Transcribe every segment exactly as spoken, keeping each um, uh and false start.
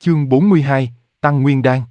Chương bốn mươi hai, Tăng Nguyên Đan.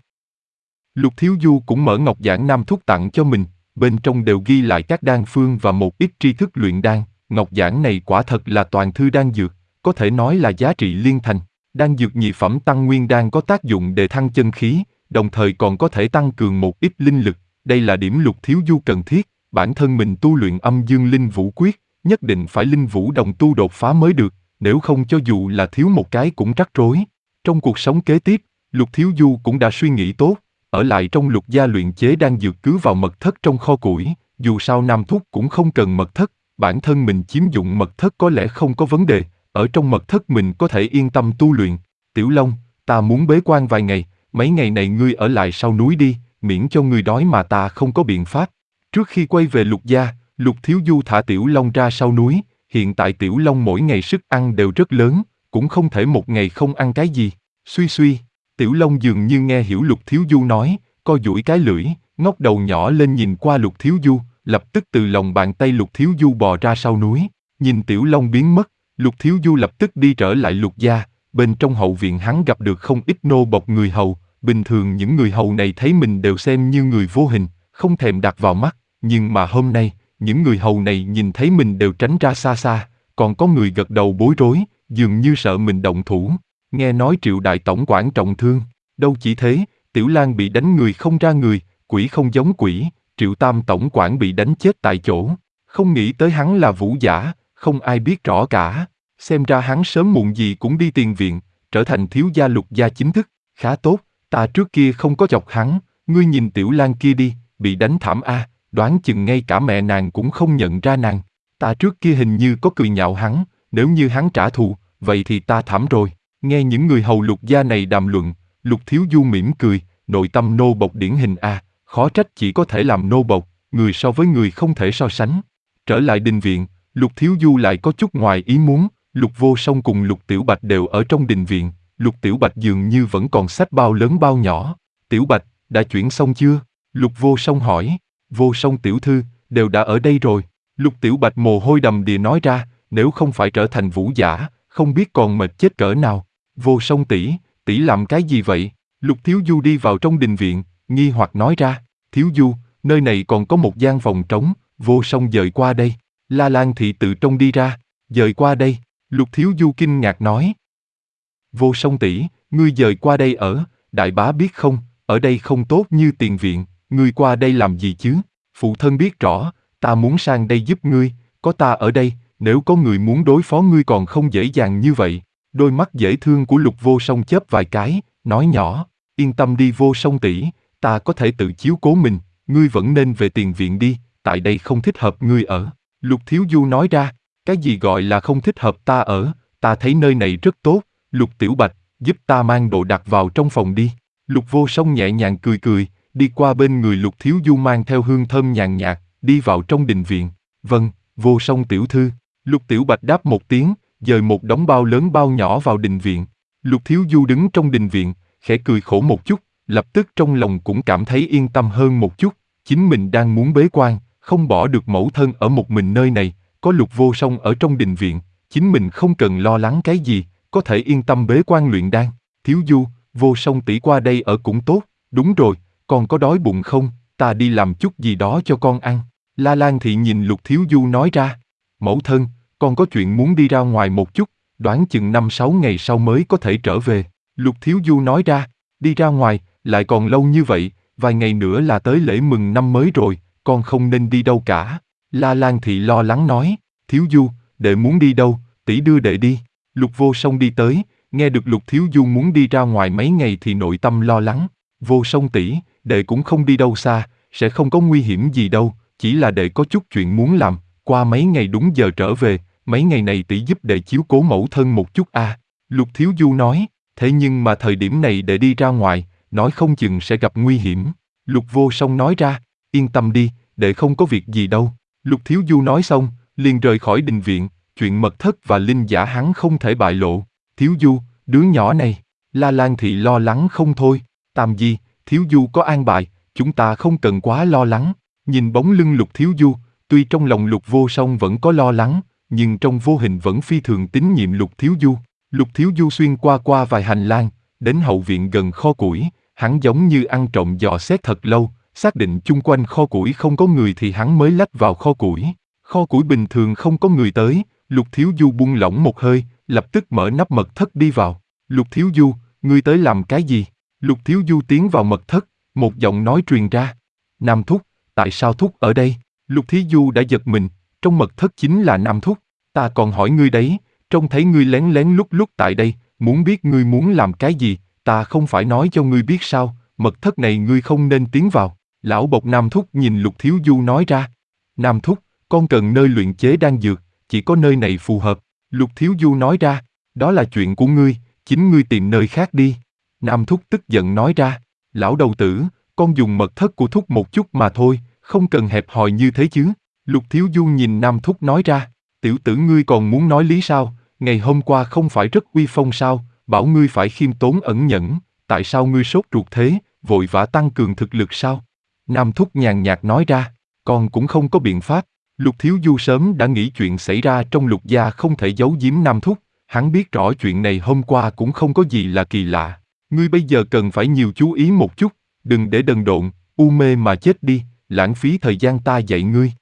Lục Thiếu Du cũng mở ngọc giản Nam Thúc tặng cho mình, bên trong đều ghi lại các đan phương và một ít tri thức luyện đan. Ngọc giản này quả thật là toàn thư đan dược, có thể nói là giá trị liên thành. Đan dược nhị phẩm Tăng Nguyên Đan có tác dụng đề thăng chân khí, đồng thời còn có thể tăng cường một ít linh lực. Đây là điểm Lục Thiếu Du cần thiết. Bản thân mình tu luyện âm dương linh vũ quyết, nhất định phải linh vũ đồng tu đột phá mới được, nếu không cho dù là thiếu một cái cũng rắc rối. Trong cuộc sống kế tiếp, Lục Thiếu Du cũng đã suy nghĩ tốt, ở lại trong Lục gia luyện chế đan dược cứ vào mật thất trong kho củi, dù sao Nam Thúc cũng không cần mật thất, bản thân mình chiếm dụng mật thất có lẽ không có vấn đề, ở trong mật thất mình có thể yên tâm tu luyện. Tiểu Long, ta muốn bế quan vài ngày, mấy ngày này ngươi ở lại sau núi đi, miễn cho ngươi đói mà ta không có biện pháp. Trước khi quay về Lục gia, Lục Thiếu Du thả Tiểu Long ra sau núi, hiện tại Tiểu Long mỗi ngày sức ăn đều rất lớn, cũng không thể một ngày không ăn cái gì. Suy suy, Tiểu Long dường như nghe hiểu Lục Thiếu Du nói, co duỗi cái lưỡi, ngóc đầu nhỏ lên nhìn qua Lục Thiếu Du, lập tức từ lòng bàn tay Lục Thiếu Du bò ra sau núi. Nhìn Tiểu Long biến mất, Lục Thiếu Du lập tức đi trở lại Lục gia, bên trong hậu viện hắn gặp được không ít nô bộc người hầu, bình thường những người hầu này thấy mình đều xem như người vô hình, không thèm đặt vào mắt, nhưng mà hôm nay, những người hầu này nhìn thấy mình đều tránh ra xa xa, còn có người gật đầu bối rối, dường như sợ mình động thủ. Nghe nói Triệu đại tổng quản trọng thương, đâu chỉ thế, Tiểu Lang bị đánh người không ra người, quỷ không giống quỷ, Triệu tam tổng quản bị đánh chết tại chỗ. Không nghĩ tới hắn là vũ giả, không ai biết rõ cả. Xem ra hắn sớm muộn gì cũng đi tiền viện, trở thành thiếu gia Lục gia chính thức. Khá tốt, ta trước kia không có chọc hắn, ngươi nhìn Tiểu Lang kia đi, bị đánh thảm a, đoán chừng ngay cả mẹ nàng cũng không nhận ra nàng. Ta trước kia hình như có cười nhạo hắn, nếu như hắn trả thù, vậy thì ta thảm rồi. Nghe những người hầu Lục gia này đàm luận, Lục Thiếu Du mỉm cười, nội tâm nô bộc điển hình a, khó trách chỉ có thể làm nô bộc, người so với người không thể so sánh. Trở lại đình viện, Lục Thiếu Du lại có chút ngoài ý muốn, Lục Vô Song cùng Lục Tiểu Bạch đều ở trong đình viện, Lục Tiểu Bạch dường như vẫn còn xách bao lớn bao nhỏ. Tiểu Bạch, đã chuyển xong chưa? Lục Vô Song hỏi. Vô Song tiểu thư, đều đã ở đây rồi. Lục Tiểu Bạch mồ hôi đầm đìa nói ra, nếu không phải trở thành vũ giả, không biết còn mệt chết cỡ nào. Vô Song tỷ, tỷ làm cái gì vậy? Lục Thiếu Du đi vào trong đình viện, nghi hoặc nói ra. Thiếu Du, nơi này còn có một gian phòng trống, Vô Song dời qua đây. La Lan thị tự trong đi ra, dời qua đây. Lục Thiếu Du kinh ngạc nói. Vô Song tỷ, ngươi dời qua đây ở, đại bá biết không, ở đây không tốt như tiền viện, ngươi qua đây làm gì chứ? Phụ thân biết rõ, ta muốn sang đây giúp ngươi, có ta ở đây, nếu có người muốn đối phó ngươi còn không dễ dàng như vậy. Đôi mắt dễ thương của Lục Vô Song chớp vài cái, nói nhỏ, yên tâm đi Vô Song tỷ, ta có thể tự chiếu cố mình, ngươi vẫn nên về tiền viện đi, tại đây không thích hợp ngươi ở. Lục Thiếu Du nói ra, cái gì gọi là không thích hợp ta ở, ta thấy nơi này rất tốt, Lục Tiểu Bạch, giúp ta mang đồ đặt vào trong phòng đi. Lục Vô Song nhẹ nhàng cười cười, đi qua bên người Lục Thiếu Du mang theo hương thơm nhàn nhạt, đi vào trong đình viện. Vâng, Vô Song tiểu thư. Lục Tiểu Bạch đáp một tiếng, dời một đống bao lớn bao nhỏ vào đình viện. Lục Thiếu Du đứng trong đình viện, khẽ cười khổ một chút, lập tức trong lòng cũng cảm thấy yên tâm hơn một chút. Chính mình đang muốn bế quan, không bỏ được mẫu thân ở một mình nơi này, có Lục Vô Song ở trong đình viện, chính mình không cần lo lắng cái gì, có thể yên tâm bế quan luyện đan. Thiếu Du, Vô Song tỷ qua đây ở cũng tốt, đúng rồi, con có đói bụng không, ta đi làm chút gì đó cho con ăn. La Lan thị nhìn Lục Thiếu Du nói ra, mẫu thân, con có chuyện muốn đi ra ngoài một chút, đoán chừng năm sáu ngày sau mới có thể trở về. Lục Thiếu Du nói ra, đi ra ngoài, lại còn lâu như vậy, vài ngày nữa là tới lễ mừng năm mới rồi, con không nên đi đâu cả. La Lan thị lo lắng nói, Thiếu Du, đệ muốn đi đâu, tỷ đưa đệ đi. Lục Vô Song đi tới, nghe được Lục Thiếu Du muốn đi ra ngoài mấy ngày thì nội tâm lo lắng. Vô Song tỷ, đệ cũng không đi đâu xa, sẽ không có nguy hiểm gì đâu, chỉ là đệ có chút chuyện muốn làm, qua mấy ngày đúng giờ trở về, mấy ngày này tỷ giúp đệ chiếu cố mẫu thân một chút a. À. Lục Thiếu Du nói, thế nhưng mà thời điểm này đệ đi ra ngoài, nói không chừng sẽ gặp nguy hiểm. Lục Vô Song nói ra, yên tâm đi, đệ không có việc gì đâu. Lục Thiếu Du nói xong, liền rời khỏi đình viện, chuyện mật thất và linh giả hắn không thể bại lộ. Thiếu Du, đứa nhỏ này, La Lan thị lo lắng không thôi. Tam Di, Thiếu Du có an bài, chúng ta không cần quá lo lắng. Nhìn bóng lưng Lục Thiếu Du, tuy trong lòng Lục Vô Song vẫn có lo lắng, nhưng trong vô hình vẫn phi thường tín nhiệm Lục Thiếu Du. Lục Thiếu Du xuyên qua qua vài hành lang, Đến hậu viện gần kho củi, hắn giống như ăn trộm dò xét thật lâu, xác định chung quanh kho củi không có người thì hắn mới lách vào kho củi. Kho củi bình thường không có người tới, Lục Thiếu Du buông lỏng một hơi, lập tức mở nắp mật thất đi vào. Lục Thiếu Du, ngươi tới làm cái gì? Lục Thiếu Du tiến vào mật thất, một giọng nói truyền ra. Nam Thúc, tại sao Thúc ở đây? Lục Thiếu Du đã giật mình, trong mật thất chính là Nam Thúc. Ta còn hỏi ngươi đấy, trông thấy ngươi lén lén lút lút tại đây, muốn biết ngươi muốn làm cái gì, ta không phải nói cho ngươi biết sao, mật thất này ngươi không nên tiến vào. Lão bộc Nam Thúc nhìn Lục Thiếu Du nói ra. Nam Thúc, con cần nơi luyện chế đan dược, chỉ có nơi này phù hợp. Lục Thiếu Du nói ra, đó là chuyện của ngươi, chính ngươi tìm nơi khác đi. Nam Thúc tức giận nói ra, lão đầu tử, con dùng mật thất của Thúc một chút mà thôi, không cần hẹp hòi như thế chứ. Lục Thiếu Du nhìn Nam Thúc nói ra, tiểu tử ngươi còn muốn nói lý sao, ngày hôm qua không phải rất uy phong sao, bảo ngươi phải khiêm tốn ẩn nhẫn, tại sao ngươi sốt ruột thế, vội vã tăng cường thực lực sao? Nam Thúc nhàn nhạt nói ra, con cũng không có biện pháp. Lục Thiếu Du sớm đã nghĩ chuyện xảy ra trong Lục gia không thể giấu giếm Nam Thúc, hắn biết rõ chuyện này hôm qua cũng không có gì là kỳ lạ. Ngươi bây giờ cần phải nhiều chú ý một chút, đừng để đần độn, u mê mà chết đi, lãng phí thời gian ta dạy ngươi.